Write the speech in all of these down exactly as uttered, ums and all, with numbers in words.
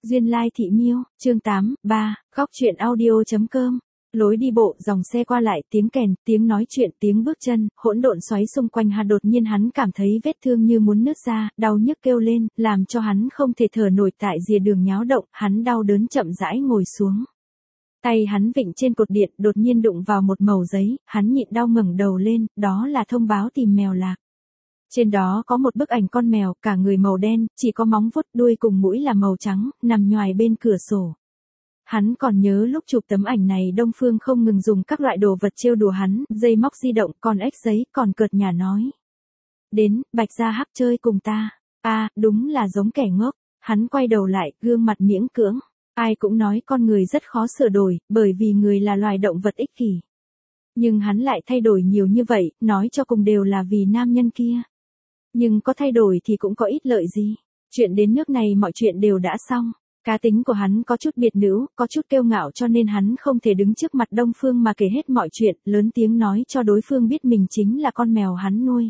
Duyên Lai Thị Miêu, chương tám, ba, góc truyện audio.com. Lối đi bộ, dòng xe qua lại, tiếng kèn, tiếng nói chuyện, tiếng bước chân, hỗn độn xoáy xung quanh hắn. Đột nhiên hắn cảm thấy vết thương như muốn nứt ra, đau nhức kêu lên, làm cho hắn không thể thở nổi. Tại rìa đường nháo động, hắn đau đớn chậm rãi ngồi xuống. Tay hắn vịnh trên cột điện, đột nhiên đụng vào một mẩu giấy, hắn nhịn đau ngẩng đầu lên, đó là thông báo tìm mèo lạc. Trên đó có một bức ảnh con mèo, cả người màu đen, chỉ có móng vuốt, đuôi cùng mũi là màu trắng, nằm nhoài bên cửa sổ. Hắn còn nhớ lúc chụp tấm ảnh này Đông Phương không ngừng dùng các loại đồ vật trêu đùa hắn, dây móc di động, còn ếch giấy, còn cợt nhả nói. Đến, Bạch Gia Hắc chơi cùng ta. A, à, đúng là giống kẻ ngốc. Hắn quay đầu lại, gương mặt miễn cưỡng. Ai cũng nói con người rất khó sửa đổi, bởi vì người là loài động vật ích kỷ. Nhưng hắn lại thay đổi nhiều như vậy, nói cho cùng đều là vì nam nhân kia. Nhưng có thay đổi thì cũng có ít lợi gì. Chuyện đến nước này mọi chuyện đều đã xong. Cá tính của hắn có chút biệt nữ, có chút kiêu ngạo, cho nên hắn không thể đứng trước mặt Đông Phương mà kể hết mọi chuyện, lớn tiếng nói cho đối phương biết mình chính là con mèo hắn nuôi.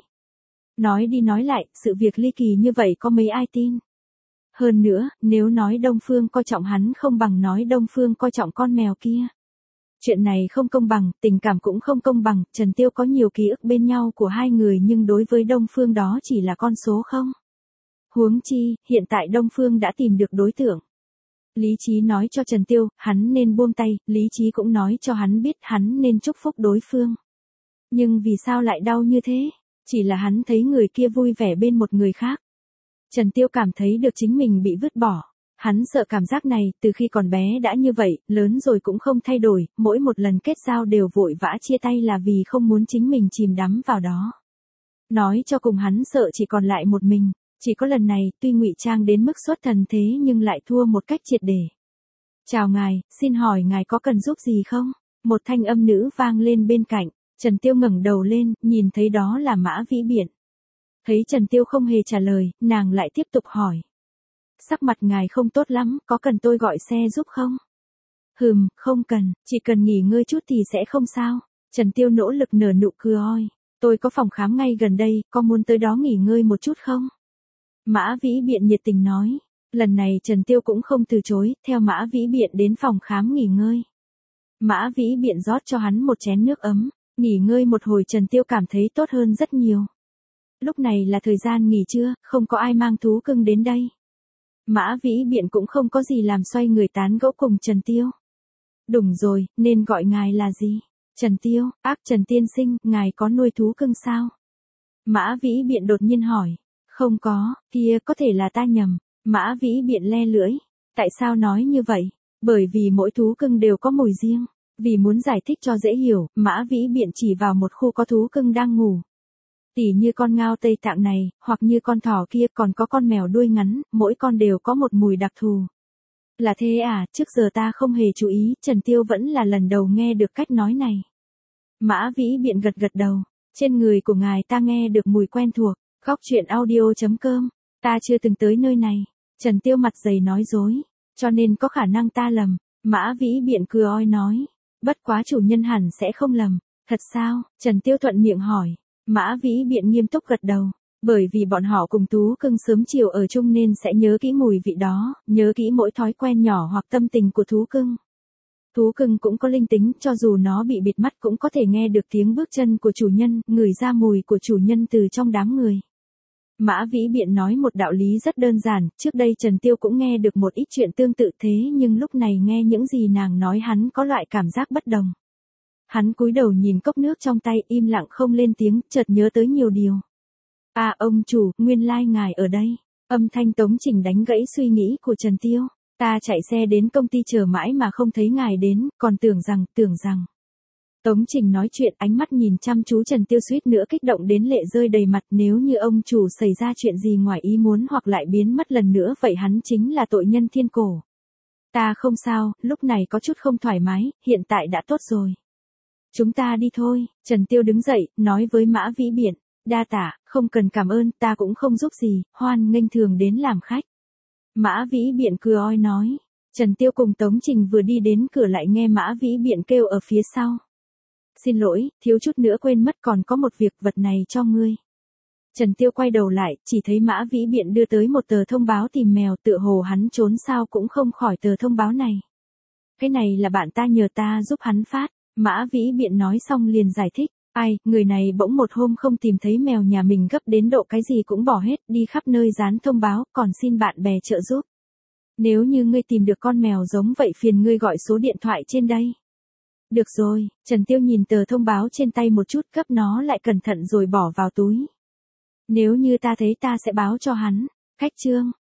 Nói đi nói lại, sự việc ly kỳ như vậy có mấy ai tin. Hơn nữa, nếu nói Đông Phương coi trọng hắn không bằng nói Đông Phương coi trọng con mèo kia. Chuyện này không công bằng, tình cảm cũng không công bằng, Trần Tiêu có nhiều ký ức bên nhau của hai người nhưng đối với Đông Phương đó chỉ là con số không. Huống chi, hiện tại Đông Phương đã tìm được đối tượng. Lý trí nói cho Trần Tiêu, hắn nên buông tay, lý trí cũng nói cho hắn biết hắn nên chúc phúc đối phương. Nhưng vì sao lại đau như thế? Chỉ là hắn thấy người kia vui vẻ bên một người khác. Trần Tiêu cảm thấy được chính mình bị vứt bỏ. Hắn sợ cảm giác này, từ khi còn bé đã như vậy, lớn rồi cũng không thay đổi, mỗi một lần kết giao đều vội vã chia tay là vì không muốn chính mình chìm đắm vào đó. Nói cho cùng hắn sợ chỉ còn lại một mình, chỉ có lần này, tuy ngụy trang đến mức xuất thần thế nhưng lại thua một cách triệt để. Chào ngài, xin hỏi ngài có cần giúp gì không? Một thanh âm nữ vang lên bên cạnh, Trần Tiêu ngẩng đầu lên, nhìn thấy đó là Mã Vĩ Biện. Thấy Trần Tiêu không hề trả lời, nàng lại tiếp tục hỏi. Sắc mặt ngài không tốt lắm, có cần tôi gọi xe giúp không? Hừm, không cần, chỉ cần nghỉ ngơi chút thì sẽ không sao. Trần Tiêu nỗ lực nở nụ cười oi. Tôi có phòng khám ngay gần đây, có muốn tới đó nghỉ ngơi một chút không? Mã Vĩ Biện nhiệt tình nói. Lần này Trần Tiêu cũng không từ chối, theo Mã Vĩ Biện đến phòng khám nghỉ ngơi. Mã Vĩ Biện rót cho hắn một chén nước ấm, nghỉ ngơi một hồi Trần Tiêu cảm thấy tốt hơn rất nhiều. Lúc này là thời gian nghỉ trưa, không có ai mang thú cưng đến đây. Mã Vĩ Biện cũng không có gì làm xoay người tán gẫu cùng Trần Tiêu. Đúng rồi, nên gọi ngài là gì? Trần Tiêu, ác Trần Tiên Sinh, ngài có nuôi thú cưng sao? Mã Vĩ Biện đột nhiên hỏi. Không có, kia có thể là ta nhầm. Mã Vĩ Biện le lưỡi. Tại sao nói như vậy? Bởi vì mỗi thú cưng đều có mùi riêng. Vì muốn giải thích cho dễ hiểu, Mã Vĩ Biện chỉ vào một khu có thú cưng đang ngủ. Tỉ như con ngao Tây Tạng này, hoặc như con thỏ kia, còn có con mèo đuôi ngắn, mỗi con đều có một mùi đặc thù. Là thế à, trước giờ ta không hề chú ý, Trần Tiêu vẫn là lần đầu nghe được cách nói này. Mã Vĩ Biện gật gật đầu, trên người của ngài ta nghe được mùi quen thuộc, góc truyện audio.com, ta chưa từng tới nơi này. Trần Tiêu mặt dày nói dối, cho nên có khả năng ta lầm. Mã Vĩ Biện cười oi nói, bất quá chủ nhân hẳn sẽ không lầm. Thật sao? Trần Tiêu thuận miệng hỏi. Mã Vĩ Biện nghiêm túc gật đầu, bởi vì bọn họ cùng thú cưng sớm chiều ở chung nên sẽ nhớ kỹ mùi vị đó, nhớ kỹ mỗi thói quen nhỏ hoặc tâm tình của thú cưng. Thú cưng cũng có linh tính, cho dù nó bị bịt mắt cũng có thể nghe được tiếng bước chân của chủ nhân, ngửi ra mùi của chủ nhân từ trong đám người. Mã Vĩ Biện nói một đạo lý rất đơn giản, trước đây Trần Tiêu cũng nghe được một ít chuyện tương tự thế nhưng lúc này nghe những gì nàng nói hắn có loại cảm giác bất đồng. Hắn cúi đầu nhìn cốc nước trong tay im lặng không lên tiếng, chợt nhớ tới nhiều điều. À ông chủ, nguyên lai ngài ở đây. Âm thanh Tống Trình đánh gãy suy nghĩ của Trần Tiêu. Ta chạy xe đến công ty chờ mãi mà không thấy ngài đến, còn tưởng rằng, tưởng rằng. Tống Trình nói chuyện ánh mắt nhìn chăm chú Trần Tiêu suýt nữa kích động đến lệ rơi đầy mặt, nếu như ông chủ xảy ra chuyện gì ngoài ý muốn hoặc lại biến mất lần nữa vậy hắn chính là tội nhân thiên cổ. Ta không sao, lúc này có chút không thoải mái, hiện tại đã tốt rồi. Chúng ta đi thôi, Trần Tiêu đứng dậy, nói với Mã Vĩ Biện, đa tạ, không cần cảm ơn, ta cũng không giúp gì, hoan nghênh thường đến làm khách. Mã Vĩ Biện cười oi nói, Trần Tiêu cùng Tống Trình vừa đi đến cửa lại nghe Mã Vĩ Biện kêu ở phía sau. Xin lỗi, thiếu chút nữa quên mất còn có một việc vật này cho ngươi. Trần Tiêu quay đầu lại, chỉ thấy Mã Vĩ Biện đưa tới một tờ thông báo tìm mèo, tựa hồ hắn trốn sao cũng không khỏi tờ thông báo này. Cái này là bạn ta nhờ ta giúp hắn phát. Mã Vĩ Biện nói xong liền giải thích. Ai, người này bỗng một hôm không tìm thấy mèo nhà mình gấp đến độ cái gì cũng bỏ hết, đi khắp nơi dán thông báo, còn xin bạn bè trợ giúp. Nếu như ngươi tìm được con mèo giống vậy phiền ngươi gọi số điện thoại trên đây. Được rồi, Trần Tiêu nhìn tờ thông báo trên tay một chút, gấp nó lại cẩn thận rồi bỏ vào túi. Nếu như ta thấy ta sẽ báo cho hắn. Khách trương,